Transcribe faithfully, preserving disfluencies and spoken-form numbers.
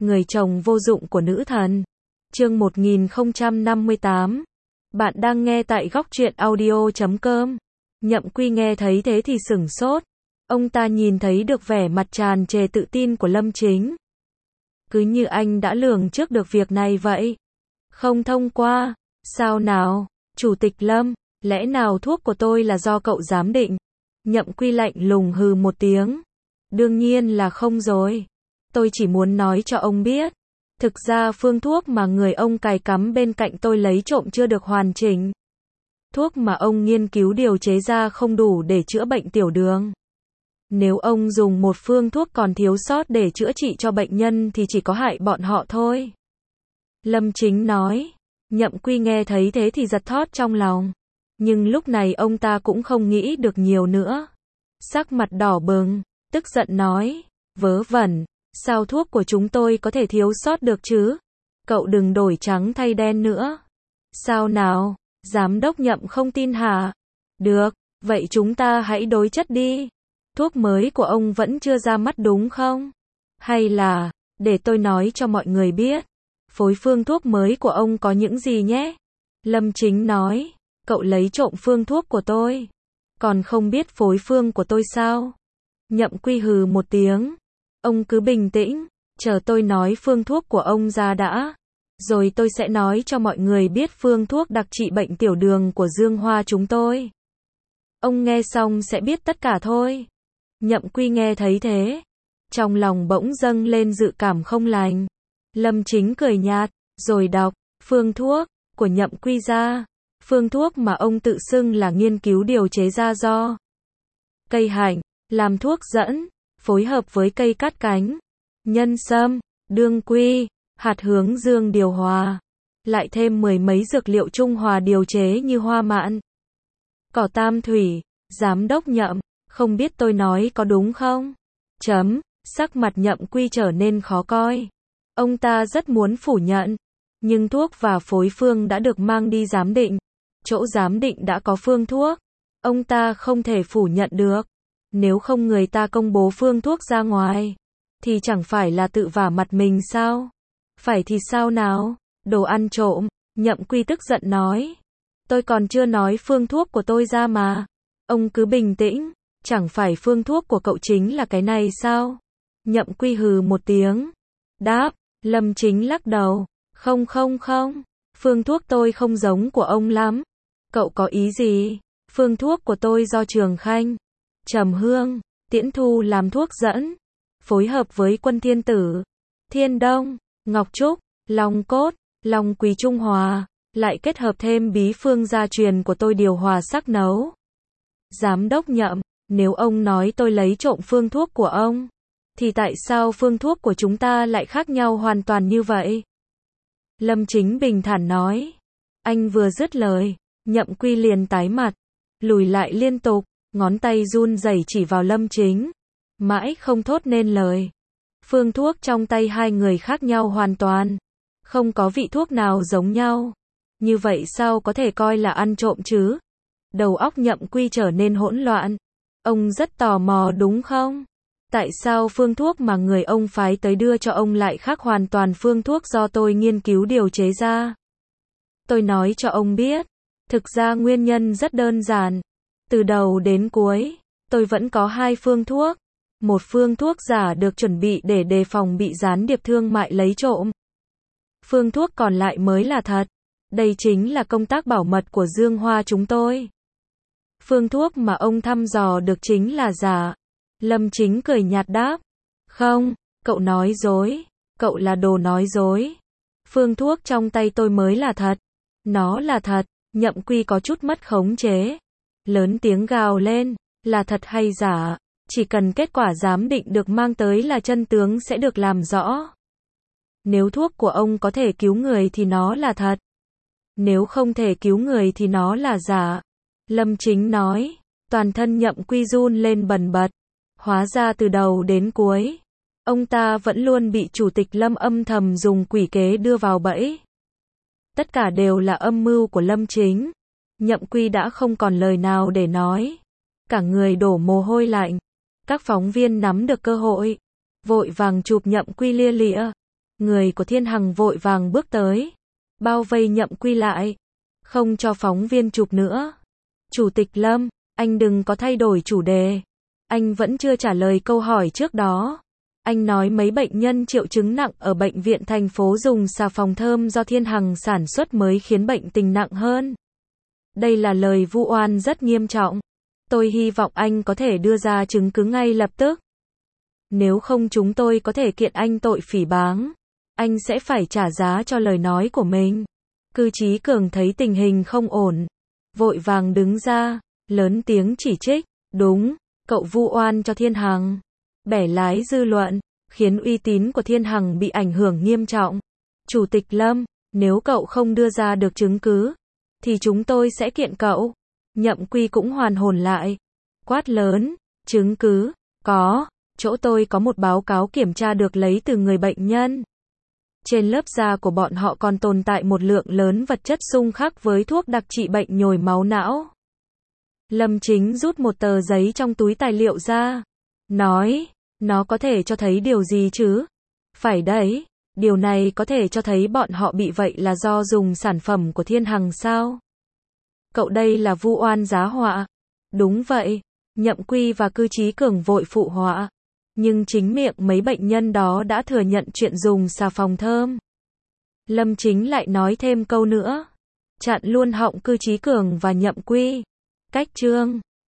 Người chồng vô dụng của nữ thần. Chương một nghìn không trăm năm mươi tám. Bạn đang nghe tại góc truyện audio chấm com. Nhậm Quy nghe thấy thế thì sửng sốt. Ông ta nhìn thấy được vẻ mặt tràn trề tự tin của Lâm Chính. Cứ như anh đã lường trước được việc này vậy. Không thông qua. Sao nào? Chủ tịch Lâm, lẽ nào thuốc của tôi là do cậu giám định? Nhậm Quy lạnh lùng hừ một tiếng. Đương nhiên là không rồi. Tôi chỉ muốn nói cho ông biết. Thực ra phương thuốc mà người ông cài cắm bên cạnh tôi lấy trộm chưa được hoàn chỉnh. Thuốc mà ông nghiên cứu điều chế ra không đủ để chữa bệnh tiểu đường. Nếu ông dùng một phương thuốc còn thiếu sót để chữa trị cho bệnh nhân thì chỉ có hại bọn họ thôi. Lâm Chính nói. Nhậm Quy nghe thấy thế thì giật thót trong lòng. Nhưng lúc này ông ta cũng không nghĩ được nhiều nữa. Sắc mặt đỏ bừng, tức giận nói. Vớ vẩn, sao thuốc của chúng tôi có thể thiếu sót được chứ? Cậu đừng đổi trắng thay đen nữa. Sao nào, giám đốc Nhậm không tin hả? Được, vậy chúng ta hãy đối chất đi. Thuốc mới của ông vẫn chưa ra mắt đúng không? Hay là, để tôi nói cho mọi người biết. Phối phương thuốc mới của ông có những gì nhé? Lâm Chính nói. Cậu lấy trộm phương thuốc của tôi. Còn không biết phối phương của tôi sao? Nhậm Quy hừ một tiếng. Ông cứ bình tĩnh, chờ tôi nói phương thuốc của ông ra đã. Rồi tôi sẽ nói cho mọi người biết phương thuốc đặc trị bệnh tiểu đường của Dương Hoa chúng tôi. Ông nghe xong sẽ biết tất cả thôi. Nhậm Quy nghe thấy thế. Trong lòng bỗng dâng lên dự cảm không lành. Lâm Chính cười nhạt, rồi đọc, phương thuốc, của Nhậm Quy ra. Phương thuốc mà ông tự xưng là nghiên cứu điều chế ra do cây hạnh, làm thuốc dẫn, phối hợp với cây cát cánh, nhân sâm, đương quy, hạt hướng dương điều hòa. Lại thêm mười mấy dược liệu trung hòa điều chế như hoa mạn, cỏ tam thủy. Giám đốc Nhậm, không biết tôi nói có đúng không? Chấm, sắc mặt Nhậm Quy trở nên khó coi. Ông ta rất muốn phủ nhận. Nhưng thuốc và phối phương đã được mang đi giám định. Chỗ giám định đã có phương thuốc. Ông ta không thể phủ nhận được. Nếu không người ta công bố phương thuốc ra ngoài, thì chẳng phải là tự vả mặt mình sao? Phải thì sao nào? Đồ ăn trộm. Nhậm Quy tức giận nói. Tôi còn chưa nói phương thuốc của tôi ra mà. Ông cứ bình tĩnh. Chẳng phải phương thuốc của cậu chính là cái này sao? Nhậm Quy hừ một tiếng. Đáp. Lâm Chính lắc đầu. Không không không. Phương thuốc tôi không giống của ông lắm. Cậu có ý gì? Phương thuốc của tôi do Trường Khanh, Trầm Hương, Tiễn Thu làm thuốc dẫn. Phối hợp với Quân Thiên Tử, Thiên Đông, Ngọc Trúc, Long Cốt, Long Quý Trung Hòa. Lại kết hợp thêm bí phương gia truyền của tôi điều hòa sắc nấu. Giám đốc Nhậm, nếu ông nói tôi lấy trộm phương thuốc của ông, thì tại sao phương thuốc của chúng ta lại khác nhau hoàn toàn như vậy? Lâm Chính bình thản nói. Anh vừa dứt lời, Nhậm Quy liền tái mặt, lùi lại liên tục, ngón tay run rẩy chỉ vào Lâm Chính. Mãi không thốt nên lời. Phương thuốc trong tay hai người khác nhau hoàn toàn. Không có vị thuốc nào giống nhau. Như vậy sao có thể coi là ăn trộm chứ? Đầu óc Nhậm Quy trở nên hỗn loạn. Ông rất tò mò đúng không? Tại sao phương thuốc mà người ông phái tới đưa cho ông lại khác hoàn toàn phương thuốc do tôi nghiên cứu điều chế ra? Tôi nói cho ông biết. Thực ra nguyên nhân rất đơn giản. Từ đầu đến cuối, tôi vẫn có hai phương thuốc. Một phương thuốc giả được chuẩn bị để đề phòng bị gián điệp thương mại lấy trộm. Phương thuốc còn lại mới là thật. Đây chính là công tác bảo mật của Dương Hoa chúng tôi. Phương thuốc mà ông thăm dò được chính là giả. Lâm Chính cười nhạt đáp. Không, cậu nói dối. Cậu là đồ nói dối. Phương thuốc trong tay tôi mới là thật. Nó là thật. Nhậm Quy có chút mất khống chế. Lớn tiếng gào lên. Là thật hay giả? Chỉ cần kết quả giám định được mang tới là chân tướng sẽ được làm rõ. Nếu thuốc của ông có thể cứu người thì nó là thật. Nếu không thể cứu người thì nó là giả. Lâm Chính nói. Toàn thân Nhậm Quy run lên bần bật. Hóa ra từ đầu đến cuối, ông ta vẫn luôn bị Chủ tịch Lâm âm thầm dùng quỷ kế đưa vào bẫy. Tất cả đều là âm mưu của Lâm Chính. Nhậm Quy đã không còn lời nào để nói. Cả người đổ mồ hôi lạnh. Các phóng viên nắm được cơ hội, vội vàng chụp Nhậm Quy lia lịa. Người của Thiên Hằng vội vàng bước tới, bao vây Nhậm Quy lại, không cho phóng viên chụp nữa. Chủ tịch Lâm, anh đừng có thay đổi chủ đề. Anh vẫn chưa trả lời câu hỏi trước đó. Anh nói mấy bệnh nhân triệu chứng nặng ở bệnh viện thành phố dùng xà phòng thơm do Thiên Hằng sản xuất mới khiến bệnh tình nặng hơn. Đây là lời vu oan rất nghiêm trọng. Tôi hy vọng anh có thể đưa ra chứng cứ ngay lập tức. Nếu không chúng tôi có thể kiện anh tội phỉ báng. Anh sẽ phải trả giá cho lời nói của mình. Cư Chí Cường thấy tình hình không ổn, vội vàng đứng ra, lớn tiếng chỉ trích. Đúng, cậu vu oan cho Thiên Hằng, bẻ lái dư luận, khiến uy tín của Thiên Hằng bị ảnh hưởng nghiêm trọng. Chủ tịch Lâm, nếu cậu không đưa ra được chứng cứ, thì chúng tôi sẽ kiện cậu. Nhậm Quy cũng hoàn hồn lại, quát lớn, chứng cứ, có, chỗ tôi có một báo cáo kiểm tra được lấy từ người bệnh nhân. Trên lớp da của bọn họ còn tồn tại một lượng lớn vật chất xung khắc với thuốc đặc trị bệnh nhồi máu não. Lâm Chính rút một tờ giấy trong túi tài liệu ra, nói, nó có thể cho thấy điều gì chứ? Phải đấy, điều này có thể cho thấy bọn họ bị vậy là do dùng sản phẩm của Thiên Hằng sao? Cậu đây là vu oan giá họa. Đúng vậy, Nhậm Quy và Cư Chí Cường vội phụ họa. Nhưng chính miệng mấy bệnh nhân đó đã thừa nhận chuyện dùng xà phòng thơm. Lâm Chính lại nói thêm câu nữa, chặn luôn họng Cư Chí Cường và Nhậm Quy. Cách chương